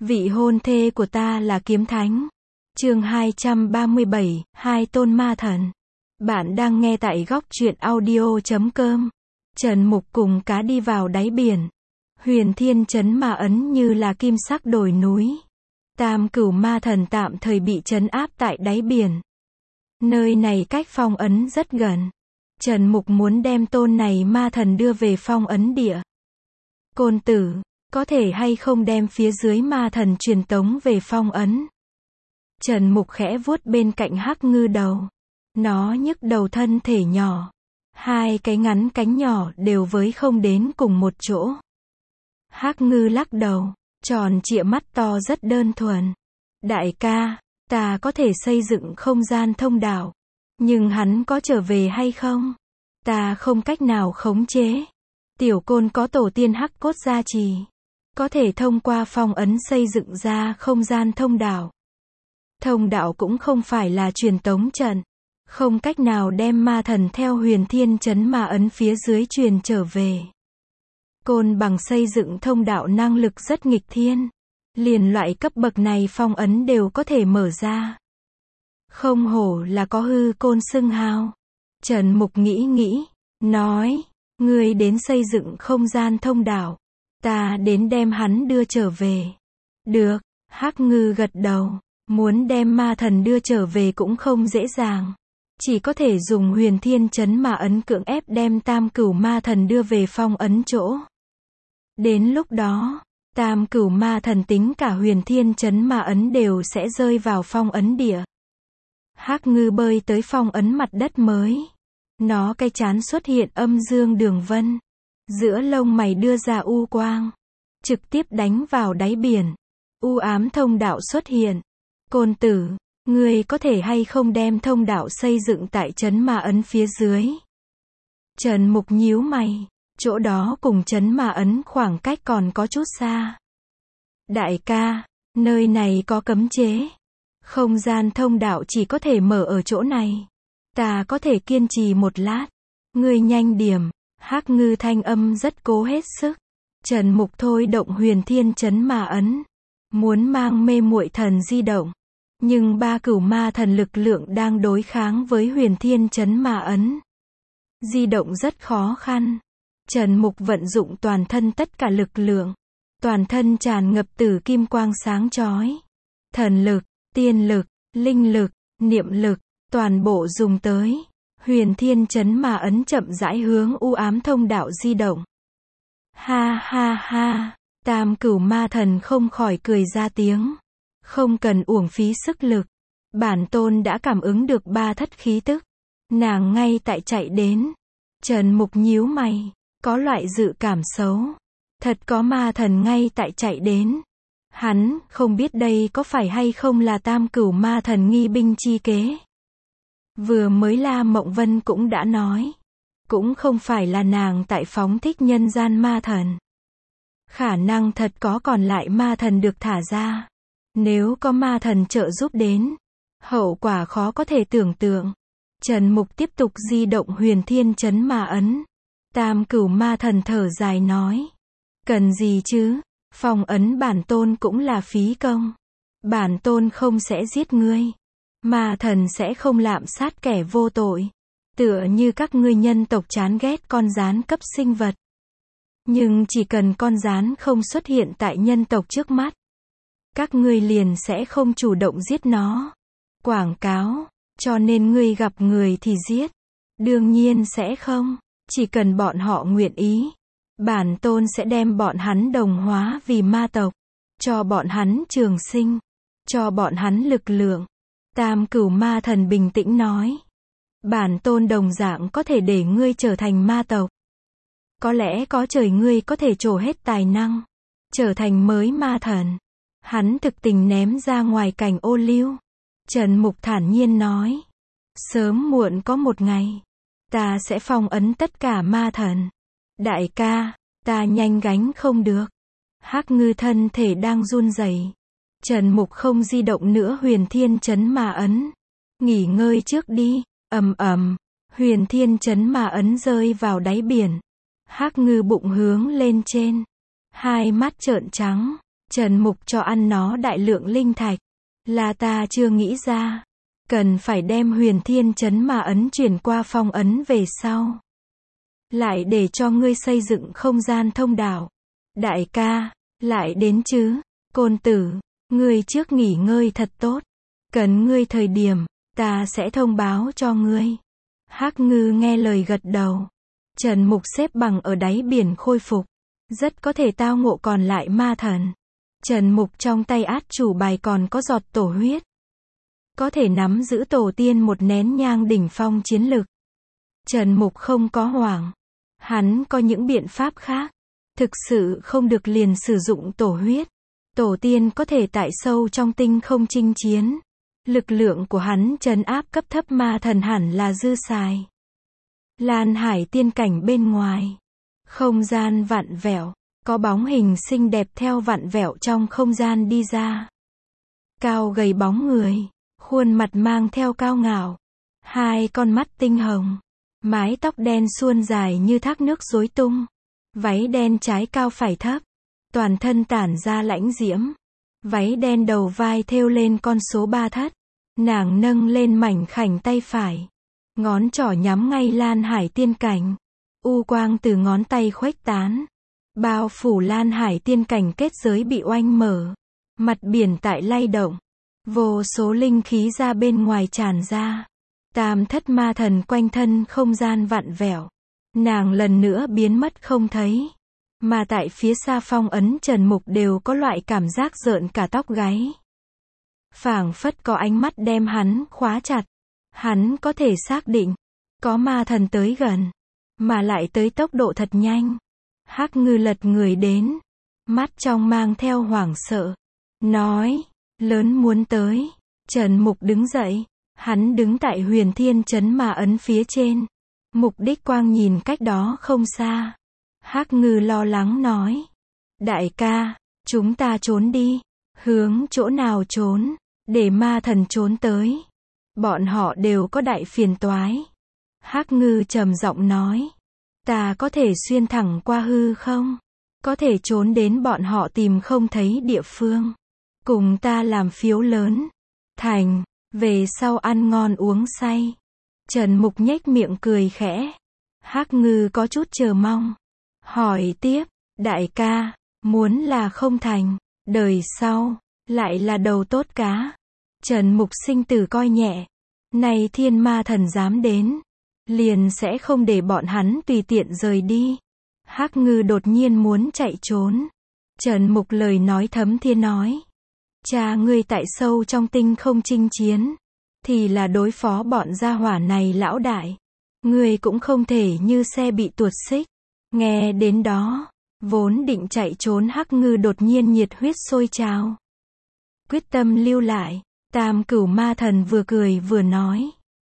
Vị hôn thê của ta là kiếm thánh. Chương 237, Hai tôn ma thần. Bạn đang nghe tại góc truyện audio.com. Trần Mục cùng cá đi vào đáy biển. Huyền Thiên trấn Ma Ấn như là kim sắc đồi núi. Tam cửu ma thần tạm thời bị trấn áp tại đáy biển. Nơi này cách phong ấn rất gần. Trần Mục muốn đem tôn này ma thần đưa về phong ấn địa. Côn tử, có thể hay không đem phía dưới ma thần truyền tống về phong ấn? Trần Mục khẽ vuốt bên cạnh Hắc Ngư đầu. Nó nhức đầu, thân thể nhỏ. Hai cái ngắn cánh nhỏ đều với không đến cùng một chỗ. Hắc Ngư lắc đầu, tròn trịa mắt to rất đơn thuần. Đại ca, ta có thể xây dựng không gian thông đạo. Nhưng hắn có trở về hay không? Ta không cách nào khống chế. Tiểu Côn có tổ tiên hắc cốt gia trì. Có thể thông qua phong ấn xây dựng ra không gian thông đạo. Thông đạo cũng không phải là truyền tống trận. Không cách nào đem ma thần theo Huyền Thiên trấn Ma Ấn phía dưới truyền trở về. Côn bằng xây dựng thông đạo năng lực rất nghịch thiên. Liền loại cấp bậc này phong ấn đều có thể mở ra. Không hổ là có hư côn xưng hào. Trần Mục nghĩ, nói, ngươi đến xây dựng không gian thông đạo. Ta đến đem hắn đưa trở về. Được, Hắc Ngư gật đầu. Muốn đem ma thần đưa trở về cũng không dễ dàng. Chỉ có thể dùng Huyền Thiên trấn Ma Ấn cưỡng ép đem tam cửu ma thần đưa về phong ấn chỗ. Đến lúc đó, tam cửu ma thần tính cả Huyền Thiên trấn Ma Ấn đều sẽ rơi vào phong ấn địa. Hắc Ngư bơi tới phong ấn mặt đất mới. Nó cái trán xuất hiện âm dương đường vân. Giữa lông mày đưa ra u quang. Trực tiếp đánh vào đáy biển. U ám thông đạo xuất hiện. Côn tử, ngươi có thể hay không đem thông đạo xây dựng tại trấn Ma Ấn phía dưới? Trần Mục nhíu mày. Chỗ đó cùng trấn Ma Ấn khoảng cách còn có chút xa. Đại ca, nơi này có cấm chế. Không gian thông đạo chỉ có thể mở ở chỗ này. Ta có thể kiên trì một lát. Ngươi nhanh điểm. Hắc Ngư thanh âm rất cố hết sức. Trần Mục thôi động Huyền Thiên trấn Ma Ấn. Muốn mang mê muội thần di động. Nhưng ba cửu ma thần lực lượng đang đối kháng với Huyền Thiên trấn Ma Ấn. Di động rất khó khăn. Trần Mục vận dụng toàn thân tất cả lực lượng. Toàn thân tràn ngập tử kim quang sáng chói. Thần lực, tiên lực, linh lực, niệm lực, toàn bộ dùng tới. Huyền Thiên trấn Ma Ấn chậm rãi hướng u ám thông đạo di động. Ha ha ha, tam cửu ma thần không khỏi cười ra tiếng. Không cần uổng phí sức lực. Bản tôn đã cảm ứng được ba thất khí tức. Nàng ngay tại chạy đến. Trần Mục nhíu mày. Có loại dự cảm xấu. Thật có ma thần ngay tại chạy đến. Hắn không biết đây có phải hay không là tam cửu ma thần nghi binh chi kế. Vừa mới La Mộng Vân cũng đã nói. Cũng không phải là nàng tại phóng thích nhân gian ma thần. Khả năng thật có còn lại ma thần được thả ra. Nếu có ma thần trợ giúp đến, hậu quả khó có thể tưởng tượng. Trần Mục tiếp tục di động Huyền Thiên trấn Ma Ấn. Tam cửu ma thần thở dài nói. Cần gì chứ, phong ấn bản tôn cũng là phí công. Bản tôn không sẽ giết ngươi. Ma thần sẽ không lạm sát kẻ vô tội. Tựa như các ngươi nhân tộc chán ghét con gián cấp sinh vật. Nhưng chỉ cần con gián không xuất hiện tại nhân tộc trước mắt. Các ngươi liền sẽ không chủ động giết nó. Quảng cáo, cho nên ngươi gặp người thì giết. Đương nhiên sẽ không. Chỉ cần bọn họ nguyện ý. Bản tôn sẽ đem bọn hắn đồng hóa vì ma tộc. Cho bọn hắn trường sinh. Cho bọn hắn lực lượng. Tam cửu ma thần bình tĩnh nói. Bản tôn đồng dạng có thể để ngươi trở thành ma tộc. Có lẽ có trời ngươi có thể trổ hết tài năng. Trở thành mới ma thần. Hắn thực tình ném ra ngoài cảnh ô liu. Trần Mục thản nhiên nói. Sớm muộn có một ngày. Ta sẽ phong ấn tất cả ma thần. Đại ca, ta nhanh gánh không được. Hắc Ngư thân thể đang run rẩy. Trần Mục không di động nữa Huyền Thiên trấn Ma Ấn. Nghỉ ngơi trước đi. Ầm ầm. Huyền Thiên trấn Ma Ấn rơi vào đáy biển. Hắc Ngư bụng hướng lên trên. Hai mắt trợn trắng. Trần Mục cho ăn nó đại lượng linh thạch. Là ta chưa nghĩ ra. Cần phải đem Huyền Thiên Chấn Ma Ấn chuyển qua phong ấn về sau. Lại để cho ngươi xây dựng không gian thông đạo. Đại ca, lại đến chứ. Côn tử, ngươi trước nghỉ ngơi thật tốt. Cần ngươi thời điểm, ta sẽ thông báo cho ngươi. Hắc Ngư nghe lời gật đầu. Trần Mục xếp bằng ở đáy biển khôi phục. Rất có thể tao ngộ còn lại ma thần. Trần Mục trong tay át chủ bài còn có giọt tổ huyết. Có thể nắm giữ tổ tiên một nén nhang đỉnh phong chiến lực. Trần Mục không có hoảng. Hắn có những biện pháp khác. Thực sự không được liền sử dụng tổ huyết. Tổ tiên có thể tại sâu trong tinh không chinh chiến. Lực lượng của hắn trấn áp cấp thấp ma thần hẳn là dư xài. Lan Hải tiên cảnh bên ngoài. Không gian vặn vẹo. Có bóng hình xinh đẹp theo vặn vẹo trong không gian đi ra. Cao gầy bóng người. Khuôn mặt mang theo cao ngạo. Hai con mắt tinh hồng. Mái tóc đen suôn dài như thác nước rối tung. Váy đen trái cao phải thấp. Toàn thân tản ra lãnh diễm. Váy đen đầu vai thêu lên con số 3 thất. Nàng nâng lên mảnh khảnh tay phải. Ngón trỏ nhắm ngay Lan Hải tiên cảnh. U quang từ ngón tay khuếch tán. Bao phủ Lan Hải tiên cảnh kết giới bị oanh mở. Mặt biển tại lay động. Vô số linh khí ra bên ngoài tràn ra. Tam thất ma thần quanh thân không gian vặn vẹo. Nàng lần nữa biến mất không thấy. Mà tại phía xa phong ấn Trần Mục đều có loại cảm giác rợn cả tóc gáy. Phảng phất có ánh mắt đem hắn khóa chặt. Hắn có thể xác định. Có ma thần tới gần. Mà lại tới tốc độ thật nhanh. Hắc Ngư lật người đến. Mắt trong mang theo hoảng sợ. Nói. Lớn muốn tới. Trần Mục đứng dậy. Hắn đứng tại Huyền Thiên Chấn Ma Ấn phía trên. Mục đích quang nhìn cách đó không xa. Hắc Ngư lo lắng nói. Đại ca, chúng ta trốn đi. Hướng chỗ nào trốn? Để ma thần trốn tới. Bọn họ đều có đại phiền toái. Hắc Ngư trầm giọng nói. Ta có thể xuyên thẳng qua hư không? Có thể trốn đến bọn họ tìm không thấy địa phương. Cùng ta làm phiếu lớn. Thành, về sau ăn ngon uống say. Trần Mục nhếch miệng cười khẽ. Hắc Ngư có chút chờ mong. Hỏi tiếp, đại ca, muốn là không thành, đời sau, lại là đầu tốt cá. Trần Mục sinh tử coi nhẹ. Này thiên ma thần dám đến. Liền sẽ không để bọn hắn tùy tiện rời đi. Hắc Ngư đột nhiên muốn chạy trốn. Trần Mục lời nói thấm thiên nói. Cha ngươi tại sâu trong tinh không chinh chiến. Thì là đối phó bọn gia hỏa này lão đại. Ngươi cũng không thể như xe bị tuột xích. Nghe đến đó. Vốn định chạy trốn Hắc Ngư đột nhiên nhiệt huyết sôi trào. Quyết tâm lưu lại. Tam Cửu ma thần vừa cười vừa nói.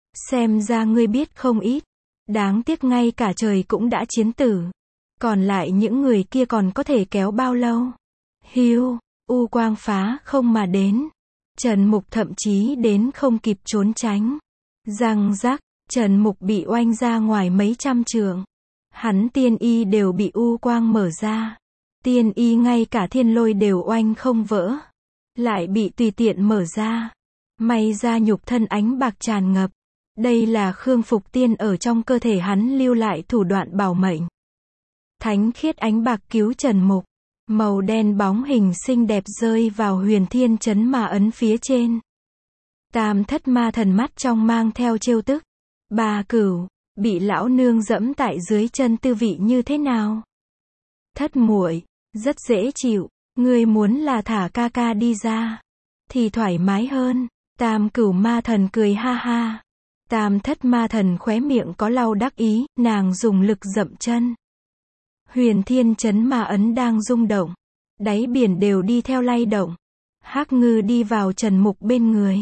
Xem ra ngươi biết không ít. Đáng tiếc ngay cả trời cũng đã chiến tử. Còn lại những người kia còn có thể kéo bao lâu? Hiu, u quang phá không mà đến. Trần Mục thậm chí đến không kịp trốn tránh. Răng rắc, Trần Mục bị oanh ra ngoài mấy trăm trượng. Hắn tiên y đều bị u quang mở ra. Tiên y ngay cả thiên lôi đều oanh không vỡ. Lại bị tùy tiện mở ra. May ra nhục thân ánh bạc tràn ngập. Đây là Khương Phục Tiên ở trong cơ thể hắn lưu lại thủ đoạn bảo mệnh. Thánh khiết ánh bạc cứu Trần Mục. Màu đen bóng hình xinh đẹp rơi vào Huyền Thiên Chấn Ma Ấn phía trên. Tam thất ma thần mắt trong mang theo trêu tức. Bà Cửu, bị lão nương dẫm tại dưới chân tư vị như thế nào? Thất muội, rất dễ chịu. Ngươi muốn là thả ca ca đi ra. Thì thoải mái hơn. Tam Cửu ma thần cười ha ha. Tam thất ma thần khóe miệng có lau đắc ý, nàng dùng lực dậm chân. Huyền Thiên Chấn Ma Ấn đang rung động. Đáy biển đều đi theo lay động. Hắc Ngư đi vào Trần Mục bên người.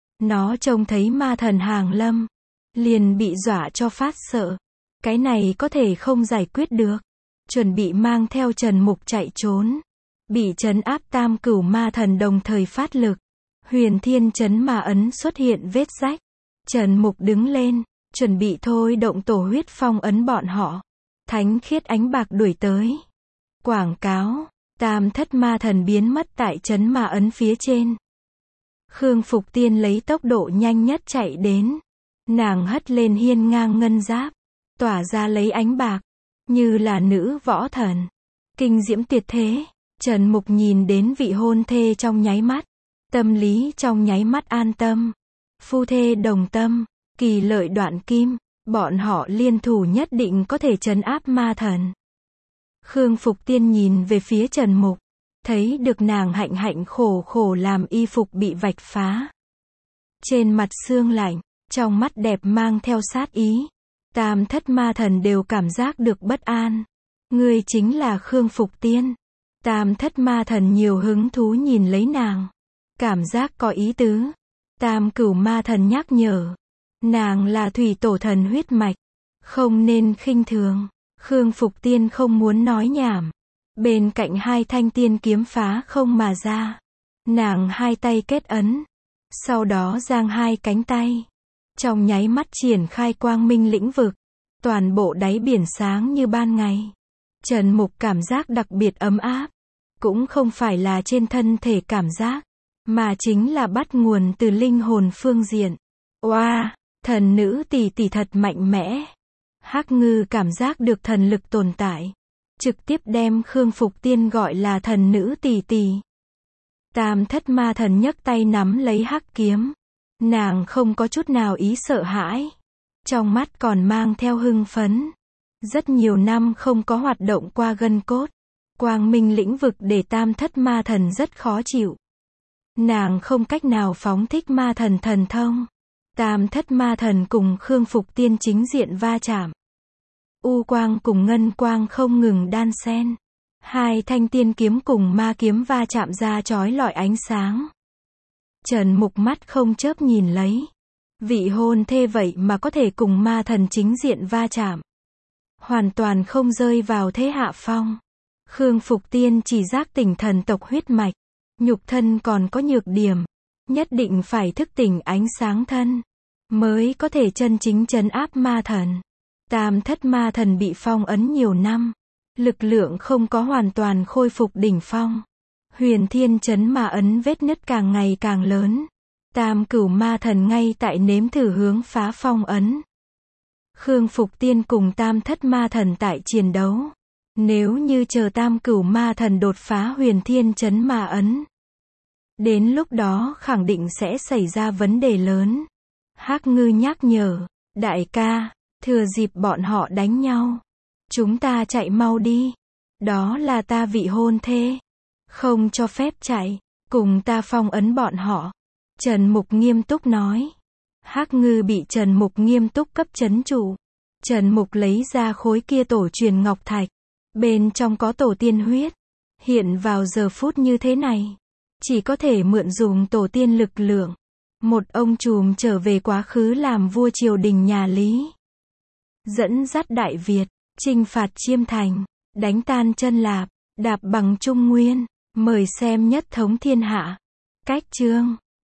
Nó trông thấy ma thần hàng lâm. Liền bị dọa cho phát sợ. Cái này có thể không giải quyết được. Chuẩn bị mang theo Trần Mục chạy trốn. Bị trấn áp Tam Cửu ma thần đồng thời phát lực. Huyền Thiên Chấn Ma Ấn xuất hiện vết rách. Trần Mục đứng lên, chuẩn bị thôi động tổ huyết phong ấn bọn họ. Thánh khiết ánh bạc đuổi tới. Quảng cáo, Tam thất ma thần biến mất tại trấn ma ấn phía trên. Khương Phục Tiên lấy tốc độ nhanh nhất chạy đến. Nàng hất lên hiên ngang ngân giáp, tỏa ra lấy ánh bạc, như là nữ võ thần. Kinh diễm tuyệt thế. Trần Mục nhìn đến vị hôn thê trong nháy mắt. Tâm lý trong nháy mắt an tâm. Phu thê đồng tâm, kỳ lợi đoạn kim, bọn họ liên thủ nhất định có thể trấn áp ma thần. Khương Phục Tiên nhìn về phía Trần Mục, thấy được nàng hạnh hạnh khổ khổ làm y phục bị vạch phá. Trên mặt sương lạnh, trong mắt đẹp mang theo sát ý. Tam thất ma thần đều cảm giác được bất an. Ngươi chính là Khương Phục Tiên. Tam thất ma thần nhiều hứng thú nhìn lấy nàng. Cảm giác có ý tứ. Tam cửu ma thần nhắc nhở. Nàng là thủy tổ thần huyết mạch. Không nên khinh thường. Khương Phục Tiên không muốn nói nhảm. Bên cạnh hai thanh tiên kiếm phá không mà ra. Nàng hai tay kết ấn. Sau đó giang hai cánh tay. Trong nháy mắt triển khai quang minh lĩnh vực. Toàn bộ đáy biển sáng như ban ngày. Trần Mục cảm giác đặc biệt ấm áp. Cũng không phải là trên thân thể cảm giác, mà chính là bắt nguồn từ linh hồn phương diện. Oa, thần nữ tỷ tỷ thật mạnh mẽ. Hắc Ngư cảm giác được thần lực tồn tại. Trực tiếp đem Khương Phục Tiên gọi là thần nữ tỷ tỷ. Tam thất ma thần nhấc tay nắm lấy hắc kiếm. Nàng không có chút nào ý sợ hãi. Trong mắt còn mang theo hưng phấn. Rất nhiều năm không có hoạt động qua gân cốt. Quang minh lĩnh vực để tam thất ma thần rất khó chịu. Nàng không cách nào phóng thích ma thần thần thông. Tam thất ma thần cùng Khương Phục Tiên chính diện va chạm. U quang cùng ngân quang không ngừng đan xen. Hai thanh tiên kiếm cùng ma kiếm va chạm ra chói lọi ánh sáng. Trần Mục mắt không chớp nhìn lấy. Vị hôn thê vậy mà có thể cùng ma thần chính diện va chạm. Hoàn toàn không rơi vào thế hạ phong. Khương Phục Tiên chỉ giác tỉnh thần tộc huyết mạch. Nhục thân còn có nhược điểm. Nhất định phải thức tỉnh ánh sáng thân. Mới có thể chân chính trấn áp ma thần. Tam thất ma thần bị phong ấn nhiều năm. Lực lượng không có hoàn toàn khôi phục đỉnh phong. Huyền Thiên trấn ma ấn vết nứt càng ngày càng lớn. Tam cửu ma thần ngay tại nếm thử hướng phá phong ấn. Khương Phục Tiên cùng tam thất ma thần tại chiến đấu. Nếu như chờ tam cửu ma thần đột phá Huyền Thiên trấn ma ấn. Đến lúc đó khẳng định sẽ xảy ra vấn đề lớn. Hắc Ngư nhắc nhở. Đại ca, thừa dịp bọn họ đánh nhau. Chúng ta chạy mau đi. Đó là ta vị hôn thê. Không cho phép chạy. Cùng ta phong ấn bọn họ. Trần Mục nghiêm túc nói. Hắc Ngư bị Trần Mục nghiêm túc cấp trấn trụ. Trần Mục lấy ra khối kia tổ truyền ngọc thạch. Bên trong có tổ tiên huyết. Hiện vào giờ phút như thế này. Chỉ có thể mượn dùng tổ tiên lực lượng. Một ông trùm trở về quá khứ làm vua triều đình nhà Lý. Dẫn dắt Đại Việt, chinh phạt Chiêm Thành, đánh tan Chân Lạp, đạp bằng Trung Nguyên, mời xem nhất thống thiên hạ. Cách chương